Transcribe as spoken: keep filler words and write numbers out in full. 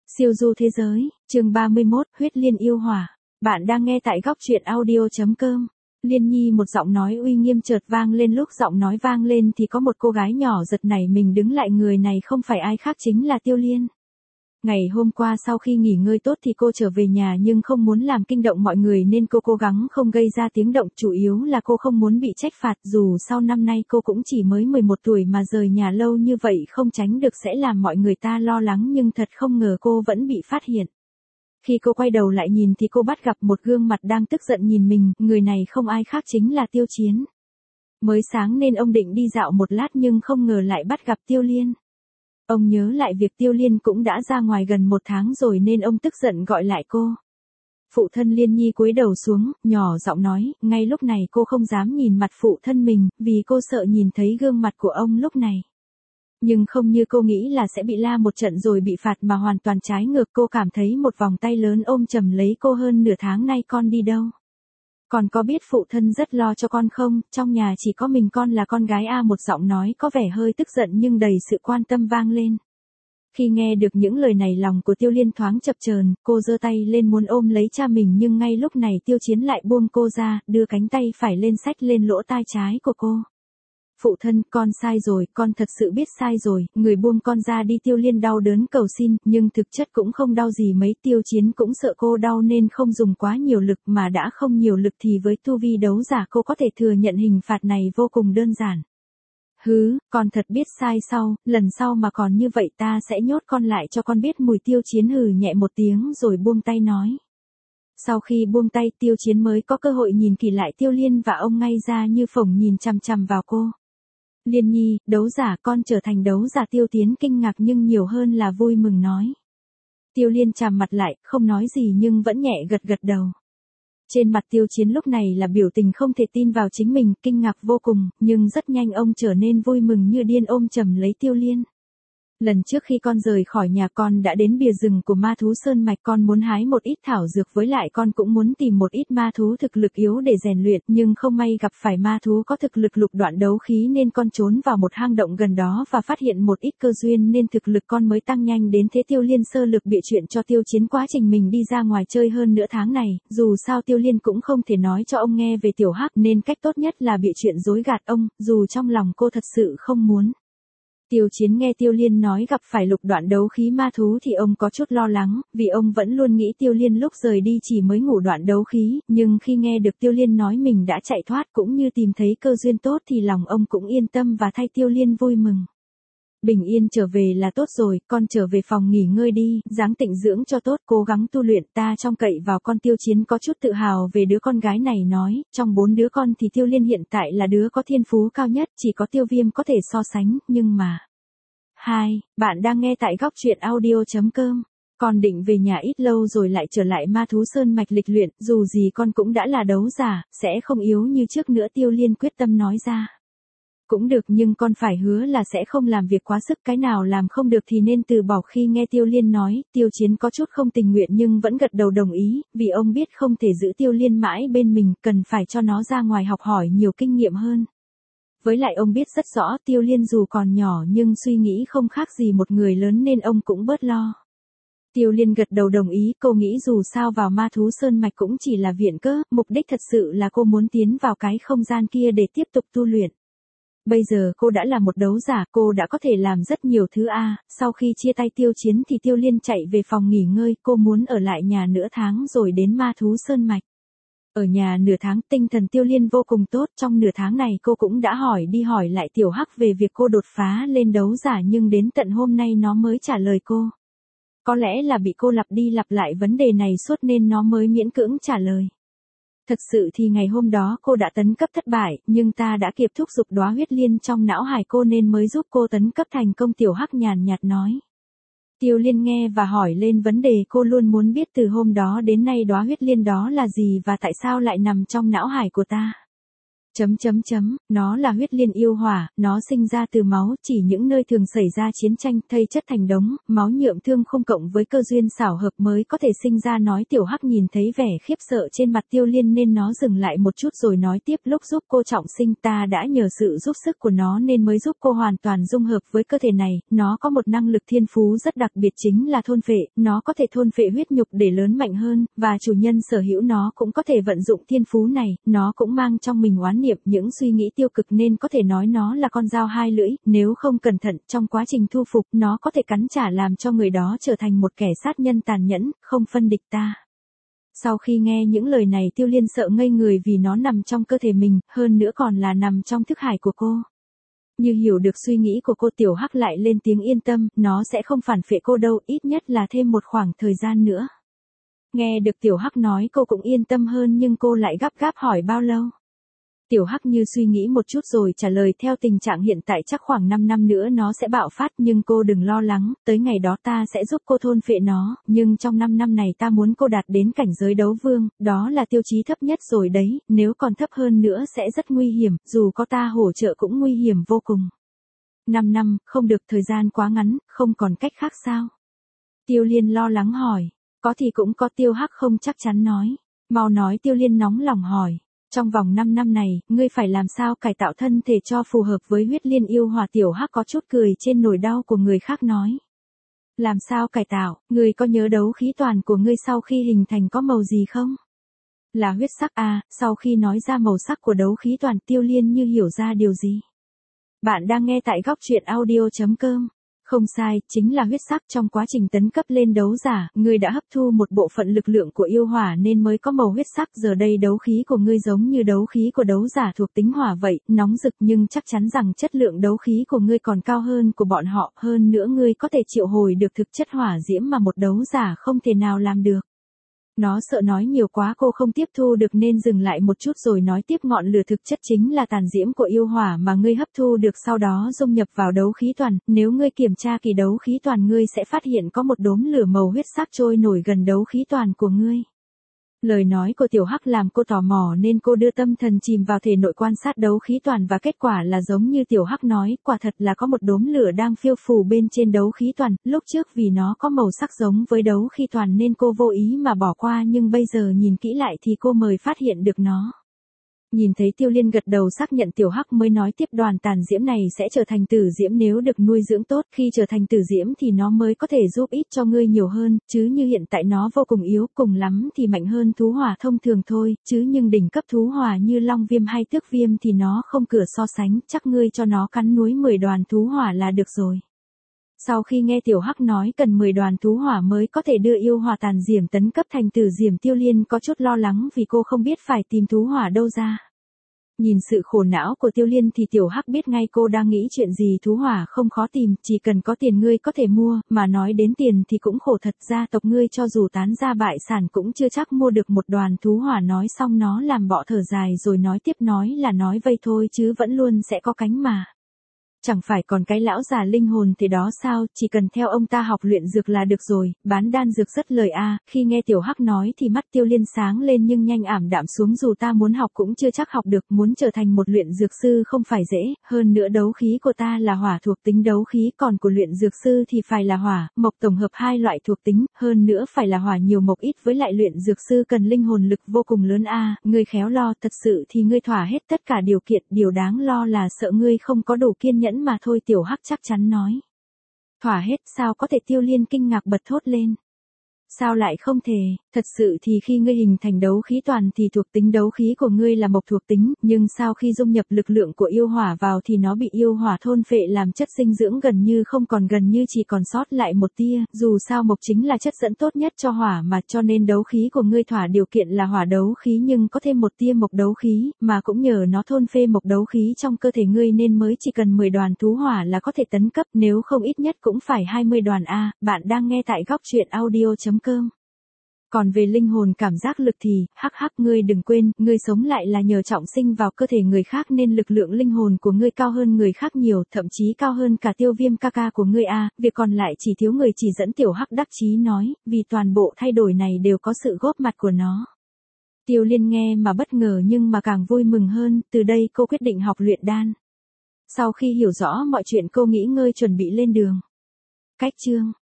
Siêu du thế giới, chương ba mươi mốt, huyết liên yêu hỏa. Bạn đang nghe tại góc truyện audio chấm com. Liên Nhi, một giọng nói uy nghiêm chợt vang lên. Lúc giọng nói vang lên thì có một cô gái nhỏ giật nảy mình đứng lại, người này không phải ai khác chính là Tiêu Liên. Ngày hôm qua sau khi nghỉ ngơi tốt thì cô trở về nhà, nhưng không muốn làm kinh động mọi người nên cô cố gắng không gây ra tiếng động, chủ yếu là cô không muốn bị trách phạt, dù sau năm nay cô cũng chỉ mới mười một tuổi mà rời nhà lâu như vậy không tránh được sẽ làm mọi người ta lo lắng, nhưng thật không ngờ cô vẫn bị phát hiện. Khi cô quay đầu lại nhìn thì cô bắt gặp một gương mặt đang tức giận nhìn mình, người này không ai khác chính là Tiêu Chiến. Mới sáng nên ông định đi dạo một lát nhưng không ngờ lại bắt gặp Tiêu Liên. Ông nhớ lại việc Tiêu Liên cũng đã ra ngoài gần một tháng rồi nên ông tức giận gọi lại cô. Phụ thân Liên Nhi cúi đầu xuống, nhỏ giọng nói, ngay lúc này cô không dám nhìn mặt phụ thân mình, vì cô sợ nhìn thấy gương mặt của ông lúc này. Nhưng không như cô nghĩ là sẽ bị la một trận rồi bị phạt, mà hoàn toàn trái ngược, cô cảm thấy một vòng tay lớn ôm chầm lấy cô. Hơn nửa tháng nay con đi đâu? Con có biết phụ thân rất lo cho con không? Trong nhà chỉ có mình con là con gái a. Một giọng nói có vẻ hơi tức giận nhưng đầy sự quan tâm vang lên. Khi nghe được những lời này, lòng của Tiêu Liên thoáng chập chờn, cô giơ tay lên muốn ôm lấy cha mình, nhưng ngay lúc này Tiêu Chiến lại buông cô ra, đưa cánh tay phải lên xách lên lỗ tai trái của cô. Phụ thân, con sai rồi, con thật sự biết sai rồi, người buông con ra đi. Tiêu Liên đau đớn cầu xin, nhưng thực chất cũng không đau gì mấy. Tiêu Chiến cũng sợ cô đau nên không dùng quá nhiều lực, mà đã không nhiều lực thì với tu vi đấu giả cô có thể thừa nhận hình phạt này vô cùng đơn giản. Hứ, con thật biết sai, sau, lần sau mà còn như vậy ta sẽ nhốt con lại cho con biết mùi. Tiêu Chiến hừ nhẹ một tiếng rồi buông tay nói. Sau khi buông tay, Tiêu Chiến mới có cơ hội nhìn kỹ lại Tiêu Liên và ông ngay ra như phồng nhìn chằm chằm vào cô. Liên Nhi, đấu giả, con trở thành đấu giả. Tiêu Tiến kinh ngạc nhưng nhiều hơn là vui mừng nói. Tiêu Liên trầm mặt lại, không nói gì nhưng vẫn nhẹ gật gật đầu. Trên mặt Tiêu Chiến lúc này là biểu tình không thể tin vào chính mình, kinh ngạc vô cùng, nhưng rất nhanh ông trở nên vui mừng như điên, ôm chầm lấy Tiêu Liên. Lần trước khi con rời khỏi nhà, con đã đến bìa rừng của ma thú Sơn Mạch, con muốn hái một ít thảo dược, với lại con cũng muốn tìm một ít ma thú thực lực yếu để rèn luyện, nhưng không may gặp phải ma thú có thực lực lục đoạn đấu khí nên con trốn vào một hang động gần đó và phát hiện một ít cơ duyên nên thực lực con mới tăng nhanh đến thế. Tiêu Liên sơ lược bịa chuyện cho Tiêu Chiến quá trình mình đi ra ngoài chơi hơn nửa tháng này, dù sao Tiêu Liên cũng không thể nói cho ông nghe về Tiểu Hắc nên cách tốt nhất là bịa chuyện dối gạt ông, dù trong lòng cô thật sự không muốn. Tiêu Chiến nghe Tiêu Liên nói gặp phải lục đoạn đấu khí ma thú thì ông có chút lo lắng, vì ông vẫn luôn nghĩ Tiêu Liên lúc rời đi chỉ mới ngủ đoạn đấu khí, nhưng khi nghe được Tiêu Liên nói mình đã chạy thoát cũng như tìm thấy cơ duyên tốt thì lòng ông cũng yên tâm và thay Tiêu Liên vui mừng. Bình yên trở về là tốt rồi, con trở về phòng nghỉ ngơi đi, ráng tịnh dưỡng cho tốt, cố gắng tu luyện, ta trông cậy vào con. Tiêu Chiến có chút tự hào về đứa con gái này nói, trong bốn đứa con thì Tiêu Liên hiện tại là đứa có thiên phú cao nhất, chỉ có Tiêu Viêm có thể so sánh, nhưng mà... Hai, bạn đang nghe tại góc truyện audio chấm com. Con định về nhà ít lâu rồi lại trở lại ma thú Sơn Mạch lịch luyện, dù gì con cũng đã là đấu giả, sẽ không yếu như trước nữa. Tiêu Liên quyết tâm nói ra. Cũng được, nhưng con phải hứa là sẽ không làm việc quá sức, cái nào làm không được thì nên từ bỏ. Khi nghe Tiêu Liên nói, Tiêu Chiến có chút không tình nguyện nhưng vẫn gật đầu đồng ý, vì ông biết không thể giữ Tiêu Liên mãi bên mình, cần phải cho nó ra ngoài học hỏi nhiều kinh nghiệm hơn. Với lại ông biết rất rõ Tiêu Liên dù còn nhỏ nhưng suy nghĩ không khác gì một người lớn nên ông cũng bớt lo. Tiêu Liên gật đầu đồng ý, cô nghĩ dù sao vào ma thú Sơn Mạch cũng chỉ là viện cớ, mục đích thật sự là cô muốn tiến vào cái không gian kia để tiếp tục tu luyện. Bây giờ cô đã là một đấu giả, cô đã có thể làm rất nhiều thứ a. Sau khi chia tay Tiêu Chiến thì Tiêu Liên chạy về phòng nghỉ ngơi, cô muốn ở lại nhà nửa tháng rồi đến ma thú Sơn Mạch. Ở nhà nửa tháng, tinh thần Tiêu Liên vô cùng tốt, trong nửa tháng này cô cũng đã hỏi đi hỏi lại Tiểu Hắc về việc cô đột phá lên đấu giả, nhưng đến tận hôm nay nó mới trả lời cô. Có lẽ là bị cô lặp đi lặp lại vấn đề này suốt nên nó mới miễn cưỡng trả lời. Thật sự thì ngày hôm đó cô đã tấn cấp thất bại, nhưng ta đã kịp thúc giục đóa huyết liên trong não hải cô nên mới giúp cô tấn cấp thành công. Tiểu Hắc nhàn nhạt nói. Tiêu Liên nghe và hỏi lên vấn đề cô luôn muốn biết từ hôm đó đến nay, đóa huyết liên đó là gì và tại sao lại nằm trong não hải của ta. Chấm chấm chấm, nó là huyết liên yêu hỏa, nó sinh ra từ máu, chỉ những nơi thường xảy ra chiến tranh, thây chất thành đống, máu nhuộm thương khung cộng với cơ duyên xảo hợp mới có thể sinh ra. Nói Tiểu Hắc nhìn thấy vẻ khiếp sợ trên mặt Tiêu Liên nên nó dừng lại một chút rồi nói tiếp, lúc giúp cô trọng sinh ta đã nhờ sự giúp sức của nó nên mới giúp cô hoàn toàn dung hợp với cơ thể này, nó có một năng lực thiên phú rất đặc biệt chính là thôn phệ, nó có thể thôn phệ huyết nhục để lớn mạnh hơn, và chủ nhân sở hữu nó cũng có thể vận dụng thiên phú này, nó cũng mang trong mình oán niệm, những suy nghĩ tiêu cực nên có thể nói nó là con dao hai lưỡi, nếu không cẩn thận trong quá trình thu phục nó có thể cắn trả làm cho người đó trở thành một kẻ sát nhân tàn nhẫn, không phân địch ta. Sau khi nghe những lời này Tiêu Liên sợ ngây người vì nó nằm trong cơ thể mình, hơn nữa còn là nằm trong thức hải của cô. Như hiểu được suy nghĩ của cô Tiểu Hắc lại lên tiếng yên tâm, nó sẽ không phản phệ cô đâu, ít nhất là thêm một khoảng thời gian nữa. Nghe được Tiểu Hắc nói cô cũng yên tâm hơn nhưng cô lại gấp gáp hỏi bao lâu. Tiểu Hắc như suy nghĩ một chút rồi trả lời theo tình trạng hiện tại chắc khoảng năm năm nữa nó sẽ bạo phát nhưng cô đừng lo lắng, tới ngày đó ta sẽ giúp cô thôn phệ nó, nhưng trong năm năm này ta muốn cô đạt đến cảnh giới đấu vương, đó là tiêu chí thấp nhất rồi đấy, nếu còn thấp hơn nữa sẽ rất nguy hiểm, dù có ta hỗ trợ cũng nguy hiểm vô cùng. năm năm, không được, thời gian quá ngắn, không còn cách khác sao? Tiêu Liên lo lắng hỏi, có thì cũng có. Tiêu Hắc không chắc chắn nói, mau nói. Tiêu Liên nóng lòng hỏi. Trong vòng năm năm này, ngươi phải làm sao cải tạo thân thể cho phù hợp với huyết liên yêu hỏa? Tiểu Hắc có chút cười trên nỗi đau của người khác nói. Làm sao cải tạo, ngươi có nhớ đấu khí toàn của ngươi sau khi hình thành có màu gì không? Là huyết sắc à? Sau khi nói ra màu sắc của đấu khí toàn Tiêu Liên như hiểu ra điều gì. Bạn đang nghe tại góc truyện audio chấm com. Không sai, chính là huyết sắc. Trong quá trình tấn cấp lên đấu giả, ngươi đã hấp thu một bộ phận lực lượng của yêu hỏa nên mới có màu huyết sắc. Giờ đây đấu khí của ngươi giống như đấu khí của đấu giả thuộc tính hỏa vậy, nóng rực nhưng chắc chắn rằng chất lượng đấu khí của ngươi còn cao hơn của bọn họ. Hơn nữa ngươi có thể triệu hồi được thực chất hỏa diễm mà một đấu giả không thể nào làm được. Nó sợ nói nhiều quá cô không tiếp thu được nên dừng lại một chút rồi nói tiếp, ngọn lửa thực chất chính là tàn diễm của yêu hỏa mà ngươi hấp thu được sau đó dung nhập vào đấu khí toàn, nếu ngươi kiểm tra kỳ đấu khí toàn ngươi sẽ phát hiện có một đốm lửa màu huyết sắc trôi nổi gần đấu khí toàn của ngươi. Lời nói của Tiểu Hắc làm cô tò mò nên cô đưa tâm thần chìm vào thể nội quan sát đấu khí toàn và kết quả là giống như Tiểu Hắc nói, quả thật là có một đốm lửa đang phiêu phù bên trên đấu khí toàn, lúc trước vì nó có màu sắc giống với đấu khí toàn nên cô vô ý mà bỏ qua nhưng bây giờ nhìn kỹ lại thì cô mới phát hiện được nó. Nhìn thấy Tiêu Liên gật đầu xác nhận Tiểu Hắc mới nói tiếp, đoàn tàn diễm này sẽ trở thành tử diễm nếu được nuôi dưỡng tốt, khi trở thành tử diễm thì nó mới có thể giúp ích cho ngươi nhiều hơn, chứ như hiện tại nó vô cùng yếu, cùng lắm thì mạnh hơn thú hỏa thông thường thôi, chứ nhưng đỉnh cấp thú hỏa như long viêm hay tước viêm thì nó không cửa so sánh, chắc ngươi cho nó cắn núi mười đoàn thú hỏa là được rồi. Sau khi nghe Tiểu Hắc nói cần mười đoàn thú hỏa mới có thể đưa yêu hỏa tàn diễm tấn cấp thành tử diễm, Tiêu Liên có chút lo lắng vì cô không biết phải tìm thú hỏa đâu ra. Nhìn sự khổ não của Tiêu Liên thì Tiểu Hắc biết ngay cô đang nghĩ chuyện gì. Thú hỏa không khó tìm, chỉ cần có tiền ngươi có thể mua, mà nói đến tiền thì cũng khổ thật, gia tộc ngươi cho dù tán gia bại sản cũng chưa chắc mua được một đoàn thú hỏa. Nói xong nó làm bọ thở dài rồi nói tiếp, nói là nói vây thôi chứ vẫn luôn sẽ có cánh mà. Chẳng phải còn cái lão già linh hồn thế đó sao, chỉ cần theo ông ta học luyện dược là được rồi, bán đan dược rất lời a. Khi nghe Tiểu Hắc nói thì mắt Tiêu Liên sáng lên nhưng nhanh ảm đạm xuống, dù ta muốn học cũng chưa chắc học được, muốn trở thành một luyện dược sư không phải dễ, hơn nữa đấu khí của ta là hỏa thuộc tính đấu khí, còn của luyện dược sư thì phải là hỏa, mộc tổng hợp hai loại thuộc tính, hơn nữa phải là hỏa nhiều mộc ít, với lại luyện dược sư cần linh hồn lực vô cùng lớn a. Ngươi khéo lo, thật sự thì ngươi thỏa hết tất cả điều kiện, điều đáng lo là sợ ngươi không có đủ kiên nhẫn mà thôi. Tiểu Hắc chắc chắn nói. Thỏa hết sao có thể? Tiêu Liên kinh ngạc bật thốt lên. Sao lại không thể, thật sự thì khi ngươi hình thành đấu khí toàn thì thuộc tính đấu khí của ngươi là mộc thuộc tính, nhưng sau khi dung nhập lực lượng của yêu hỏa vào thì nó bị yêu hỏa thôn phệ làm chất dinh dưỡng, gần như không còn, gần như chỉ còn sót lại một tia, dù sao mộc chính là chất dẫn tốt nhất cho hỏa mà, cho nên đấu khí của ngươi thỏa điều kiện là hỏa đấu khí nhưng có thêm một tia mộc đấu khí, mà cũng nhờ nó thôn phệ mộc đấu khí trong cơ thể ngươi nên mới chỉ cần mười đoàn thú hỏa là có thể tấn cấp, nếu không ít nhất cũng phải hai mươi đoàn a. Bạn đang nghe tại góc truyện audio chấm com. Còn về linh hồn cảm giác lực thì, hắc hắc, ngươi đừng quên, ngươi sống lại là nhờ trọng sinh vào cơ thể người khác nên lực lượng linh hồn của ngươi cao hơn người khác nhiều, thậm chí cao hơn cả Tiêu Viêm ca ca của ngươi a. Việc còn lại chỉ thiếu người chỉ dẫn. Tiểu Hắc đắc chí nói, vì toàn bộ thay đổi này đều có sự góp mặt của nó. Tiêu Liên nghe mà bất ngờ nhưng mà càng vui mừng hơn, từ đây cô quyết định học luyện đan. Sau khi hiểu rõ mọi chuyện cô nghỉ ngơi chuẩn bị lên đường. Cách chương